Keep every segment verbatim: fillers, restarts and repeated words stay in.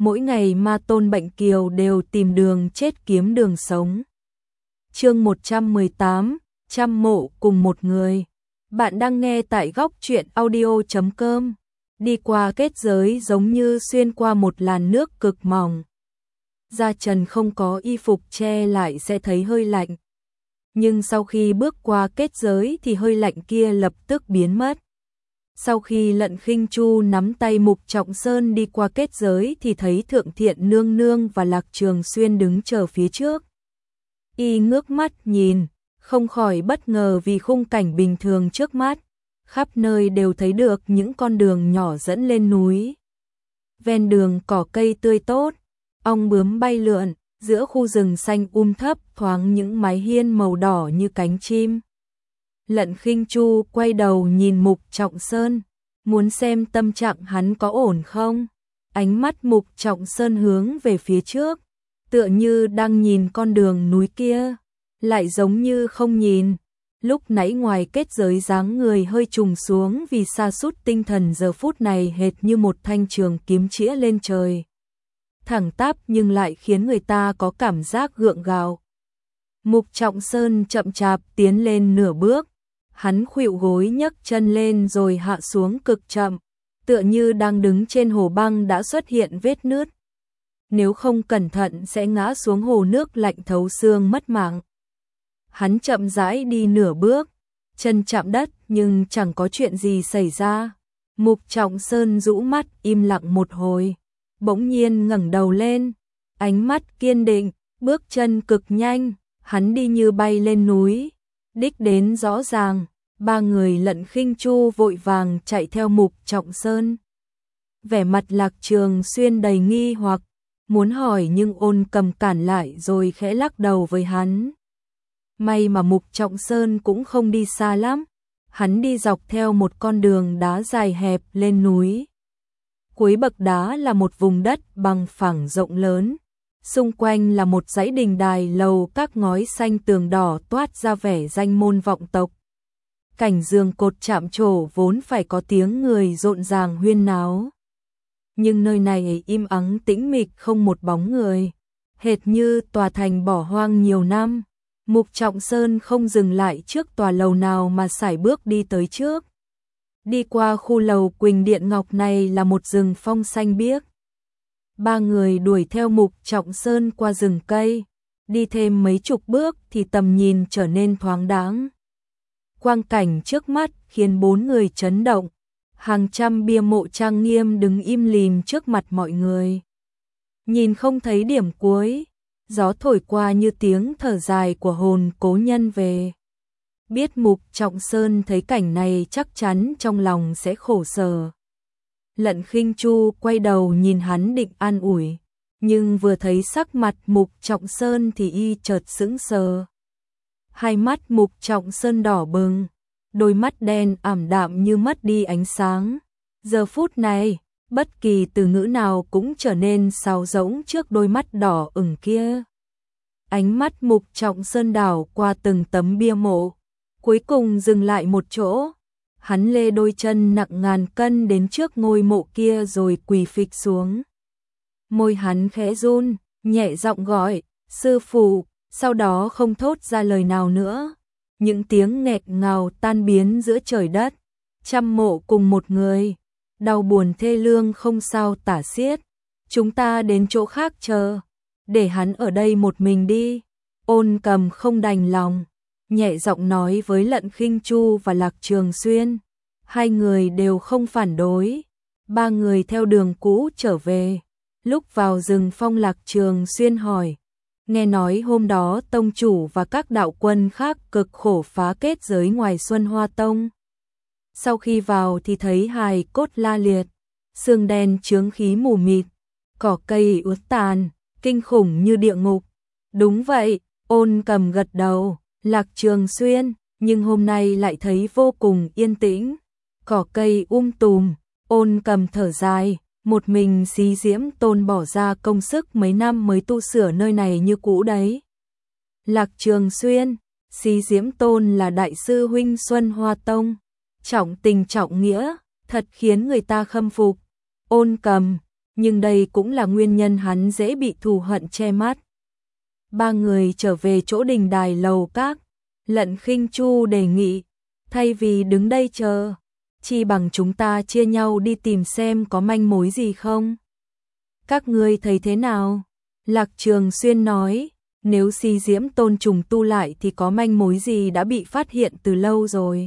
mỗi ngày ma tôn bệnh kiều đều tìm đường chết kiếm đường sống. Chương một trăm mười tám, trăm mộ cùng một người. Bạn đang nghe tại góc truyện audio chấm com. Đi qua kết giới giống như xuyên qua một làn nước cực mỏng. Da trần không có y phục che lại sẽ thấy hơi lạnh. Nhưng sau khi bước qua kết giới thì hơi lạnh kia lập tức biến mất. Sau khi Lận Khinh Chu nắm tay Mục Trọng Sơn đi qua kết giới thì thấy Thượng Thiện Nương Nương và Lạc Trường Xuyên đứng chờ phía trước. Y ngước mắt nhìn, không khỏi bất ngờ vì khung cảnh bình thường trước mắt, khắp nơi đều thấy được những con đường nhỏ dẫn lên núi. Ven đường cỏ cây tươi tốt, ong bướm bay lượn, giữa khu rừng xanh um thấp thoáng những mái hiên màu đỏ như cánh chim. Lận Khinh Chu quay đầu nhìn Mục Trọng Sơn, muốn xem tâm trạng hắn có ổn không. Ánh mắt Mục Trọng Sơn hướng về phía trước, tựa như đang nhìn con đường núi kia, lại giống như không nhìn. Lúc nãy ngoài kết giới dáng người hơi trùng xuống vì sa sút tinh thần, giờ phút này hệt như một thanh trường kiếm chĩa lên trời. Thẳng tắp nhưng lại khiến người ta có cảm giác gượng gạo. Mục Trọng Sơn chậm chạp tiến lên nửa bước, hắn khuỵu gối nhấc chân lên rồi hạ xuống cực chậm, tựa như đang đứng trên hồ băng đã xuất hiện vết nứt. Nếu không cẩn thận sẽ ngã xuống hồ nước lạnh thấu xương mất mạng. Hắn chậm rãi đi nửa bước, chân chạm đất nhưng chẳng có chuyện gì xảy ra. Mục Trọng Sơn rũ mắt im lặng một hồi, bỗng nhiên ngẩng đầu lên, ánh mắt kiên định, bước chân cực nhanh, hắn đi như bay lên núi, đích đến rõ ràng. Ba người Lận Khinh Chu vội vàng chạy theo Mục Trọng Sơn. Vẻ mặt Lạc Trường Xuyên đầy nghi hoặc, muốn hỏi nhưng Ôn Cầm cản lại rồi khẽ lắc đầu với hắn. May mà Mục Trọng Sơn cũng không đi xa lắm, hắn đi dọc theo một con đường đá dài hẹp lên núi. Cuối bậc đá là một vùng đất bằng phẳng rộng lớn, xung quanh là một dãy đình đài lầu các ngói xanh tường đỏ toát ra vẻ danh môn vọng tộc. Cảnh giường cột chạm trổ vốn phải có tiếng người rộn ràng huyên náo. Nhưng nơi này im ắng tĩnh mịch không một bóng người, hệt như tòa thành bỏ hoang nhiều năm. Mục Trọng Sơn không dừng lại trước tòa lầu nào mà sải bước đi tới trước. Đi qua khu lầu Quỳnh Điện Ngọc này là một rừng phong xanh biếc. Ba người đuổi theo Mục Trọng Sơn qua rừng cây, đi thêm mấy chục bước thì tầm nhìn trở nên thoáng đáng. Quang cảnh trước mắt khiến bốn người chấn động, hàng trăm bia mộ trang nghiêm đứng im lìm trước mặt mọi người. Nhìn không thấy điểm cuối, gió thổi qua như tiếng thở dài của hồn cố nhân về. Biết Mục Trọng Sơn thấy cảnh này chắc chắn trong lòng sẽ khổ sở. Lận Khinh Chu quay đầu nhìn hắn định an ủi, nhưng vừa thấy sắc mặt Mục Trọng Sơn thì y chợt sững sờ. Hai mắt Mục Trọng Sơn đỏ bừng, đôi mắt đen ảm đạm như mất đi ánh sáng. Giờ phút này, bất kỳ từ ngữ nào cũng trở nên sáo rỗng trước đôi mắt đỏ ửng kia. Ánh mắt Mục Trọng Sơn đảo qua từng tấm bia mộ, cuối cùng dừng lại một chỗ. Hắn lê đôi chân nặng ngàn cân đến trước ngôi mộ kia rồi quỳ phịch xuống. Môi hắn khẽ run, nhẹ giọng gọi, sư phụ, sau đó không thốt ra lời nào nữa. Những tiếng nghẹt ngào tan biến giữa trời đất. Trăm mộ cùng một người, đau buồn thê lương không sao tả xiết. Chúng ta đến chỗ khác chờ, để hắn ở đây một mình đi. Ôn Cầm không đành lòng, nhẹ giọng nói với Lận Khinh Chu và Lạc Trường Xuyên. Hai người đều không phản đối. Ba người theo đường cũ trở về. Lúc vào rừng phong, Lạc Trường Xuyên hỏi, nghe nói hôm đó tông chủ và các đạo quân khác cực khổ phá kết giới ngoài Xuân Hoa Tông. Sau khi vào thì thấy hài cốt la liệt, xương đen chướng khí mù mịt, cỏ cây ướt tàn, kinh khủng như địa ngục. Đúng vậy, Ôn Cầm gật đầu. Lạc Trường Xuyên, nhưng hôm nay lại thấy vô cùng yên tĩnh, cỏ cây um tùm. Ôn Cầm thở dài, một mình Xí Diễm Tôn bỏ ra công sức mấy năm mới tu sửa nơi này như cũ đấy. Lạc Trường Xuyên, Xí Diễm Tôn là đại sư huynh Xuân Hoa Tông, trọng tình trọng nghĩa, thật khiến người ta khâm phục. Ôn Cầm, nhưng đây cũng là nguyên nhân hắn dễ bị thù hận che mắt. Ba người trở về chỗ đình đài lầu các, Lận Khinh Chu đề nghị, thay vì đứng đây chờ, chi bằng chúng ta chia nhau đi tìm xem có manh mối gì không. Các ngươi thấy thế nào? Lạc Trường Xuyên nói, nếu Si Diễm Tôn trùng tu lại thì có manh mối gì đã bị phát hiện từ lâu rồi.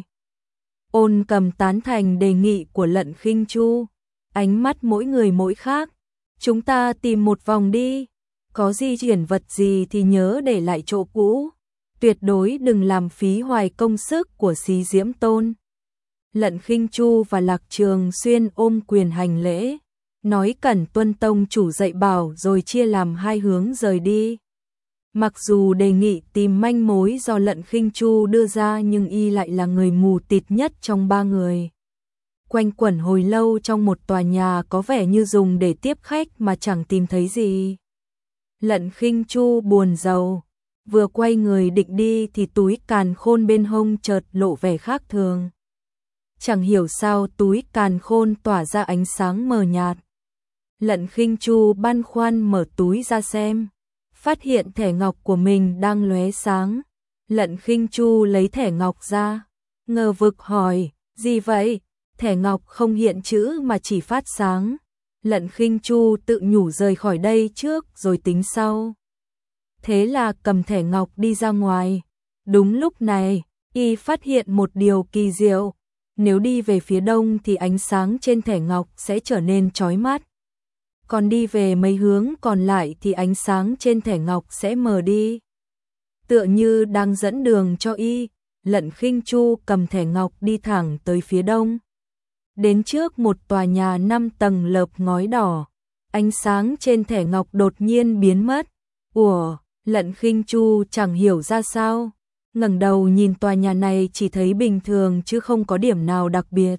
Ôn Cầm tán thành đề nghị của Lận Khinh Chu, ánh mắt mỗi người mỗi khác. Chúng ta tìm một vòng đi, có di chuyển vật gì thì nhớ để lại chỗ cũ, tuyệt đối đừng làm phí hoài công sức của Si Diễm Tôn. Lận Khinh Chu và Lạc Trường Xuyên ôm quyền hành lễ, nói cẩn tuân tông chủ dạy bảo rồi chia làm hai hướng rời đi. Mặc dù đề nghị tìm manh mối do Lận Khinh Chu đưa ra nhưng y lại là người mù tịt nhất trong ba người. Quanh quẩn hồi lâu trong một tòa nhà có vẻ như dùng để tiếp khách mà chẳng tìm thấy gì. Lận Khinh Chu buồn rầu, vừa quay người định đi thì túi càn khôn bên hông chợt lộ vẻ khác thường. Chẳng hiểu sao túi càn khôn tỏa ra ánh sáng mờ nhạt. Lận Khinh Chu băn khoăn mở túi ra xem, phát hiện thẻ ngọc của mình đang lóe sáng. Lận Khinh Chu lấy thẻ ngọc ra, ngờ vực hỏi, gì vậy? Thẻ ngọc không hiện chữ mà chỉ phát sáng. Lận Khinh Chu tự nhủ rời khỏi đây trước rồi tính sau. Thế là cầm thẻ ngọc đi ra ngoài. Đúng lúc này, y phát hiện một điều kỳ diệu. Nếu đi về phía đông thì ánh sáng trên thẻ ngọc sẽ trở nên chói mắt. Còn đi về mấy hướng còn lại thì ánh sáng trên thẻ ngọc sẽ mờ đi. Tựa như đang dẫn đường cho y, Lận Khinh Chu cầm thẻ ngọc đi thẳng tới phía đông. Đến trước một tòa nhà năm tầng lợp ngói đỏ, ánh sáng trên thẻ ngọc đột nhiên biến mất. Ủa, Lận Khinh Chu chẳng hiểu ra sao, ngẩng đầu nhìn tòa nhà này chỉ thấy bình thường chứ không có điểm nào đặc biệt.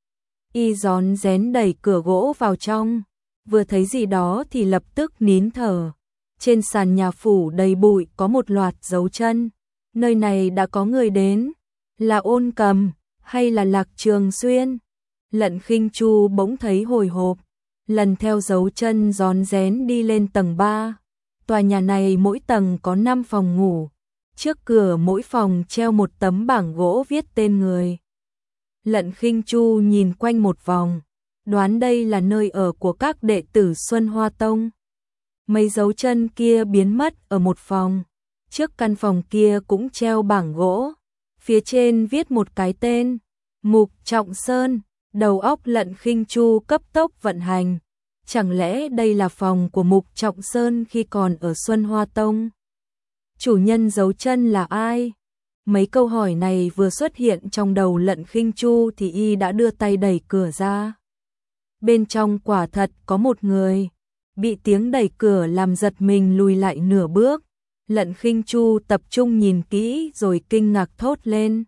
Y rón rén đẩy cửa gỗ vào trong, vừa thấy gì đó thì lập tức nín thở. Trên sàn nhà phủ đầy bụi có một loạt dấu chân, nơi này đã có người đến, là Ôn Cầm hay là Lạc Trường Xuyên? Lận Khinh Chu bỗng thấy hồi hộp, lần theo dấu chân rón rén đi lên tầng ba. Tòa nhà này mỗi tầng có năm phòng ngủ, trước cửa mỗi phòng treo một tấm bảng gỗ viết tên người. Lận Khinh Chu nhìn quanh một vòng, đoán đây là nơi ở của các đệ tử Xuân Hoa Tông. Mấy dấu chân kia biến mất ở một phòng, trước căn phòng kia cũng treo bảng gỗ, phía trên viết một cái tên, Mục Trọng Sơn. Đầu óc Lận Khinh Chu cấp tốc vận hành, chẳng lẽ đây là phòng của Mục Trọng Sơn khi còn ở Xuân Hoa Tông? Chủ nhân dấu chân là ai? Mấy câu hỏi này vừa xuất hiện trong đầu Lận Khinh Chu thì y đã đưa tay đẩy cửa ra. Bên trong quả thật có một người, bị tiếng đẩy cửa làm giật mình lùi lại nửa bước. Lận Khinh Chu tập trung nhìn kỹ rồi kinh ngạc thốt lên.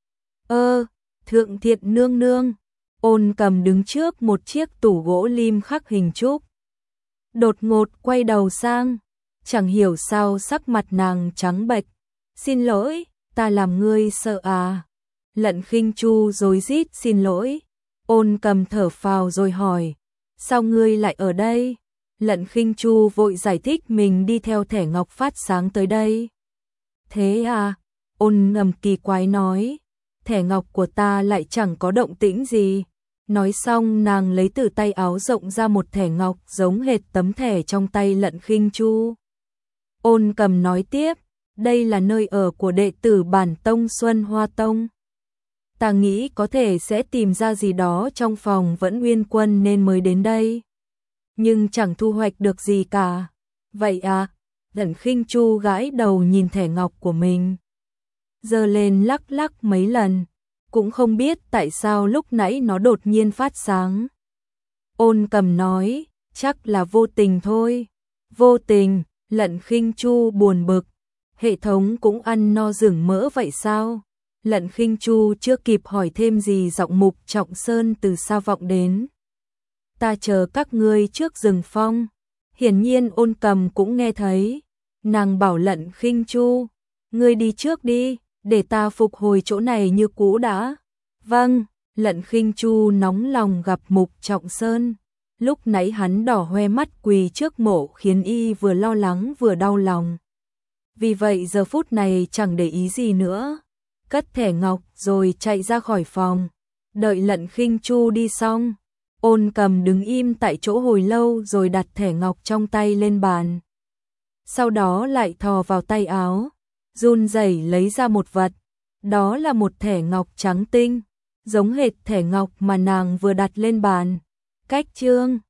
Ơ, Thượng Thiện nương nương. Ôn Cầm đứng trước một chiếc tủ gỗ lim khắc hình trúc. Đột ngột quay đầu sang, chẳng hiểu sao sắc mặt nàng trắng bệch. Xin lỗi, ta làm ngươi sợ à? Lận Khinh Chu rối rít xin lỗi. Ôn Cầm thở phào rồi hỏi, sao ngươi lại ở đây? Lận Khinh Chu vội giải thích mình đi theo thẻ ngọc phát sáng tới đây. Thế à? Ôn Cầm kỳ quái nói, thẻ ngọc của ta lại chẳng có động tĩnh gì. Nói xong nàng lấy từ tay áo rộng ra một thẻ ngọc giống hệt tấm thẻ trong tay Lận Khinh Chu. Ôn Cầm nói tiếp, đây là nơi ở của đệ tử bản tông Xuân Hoa Tông. Ta nghĩ có thể sẽ tìm ra gì đó trong phòng Vẫn Uyên Quân nên mới đến đây. Nhưng chẳng thu hoạch được gì cả. Vậy à? Lận Khinh Chu gãi đầu nhìn thẻ ngọc của mình, giơ lên lắc lắc mấy lần, cũng không biết tại sao lúc nãy nó đột nhiên phát sáng. Ôn Cầm nói, chắc là vô tình thôi. Vô tình? Lận Khinh Chu buồn bực, hệ thống cũng ăn no rừng mỡ vậy sao? Lận Khinh Chu chưa kịp hỏi thêm gì giọng Mục Trọng Sơn từ xa vọng đến. Ta chờ các ngươi trước rừng phong. Hiển nhiên Ôn Cầm cũng nghe thấy. Nàng bảo Lận Khinh Chu, ngươi đi trước đi, để ta phục hồi chỗ này như cũ đã. Vâng. Lận Khinh Chu nóng lòng gặp Mục Trọng Sơn. Lúc nãy hắn đỏ hoe mắt quỳ trước mộ khiến y vừa lo lắng vừa đau lòng. Vì vậy giờ phút này chẳng để ý gì nữa, cất thẻ ngọc rồi chạy ra khỏi phòng. Đợi Lận Khinh Chu đi xong, Ôn Cầm đứng im tại chỗ hồi lâu rồi đặt thẻ ngọc trong tay lên bàn. Sau đó lại thò vào tay áo, run rẩy lấy ra một vật. Đó là một thẻ ngọc trắng tinh, giống hệt thẻ ngọc mà nàng vừa đặt lên bàn. Cách chương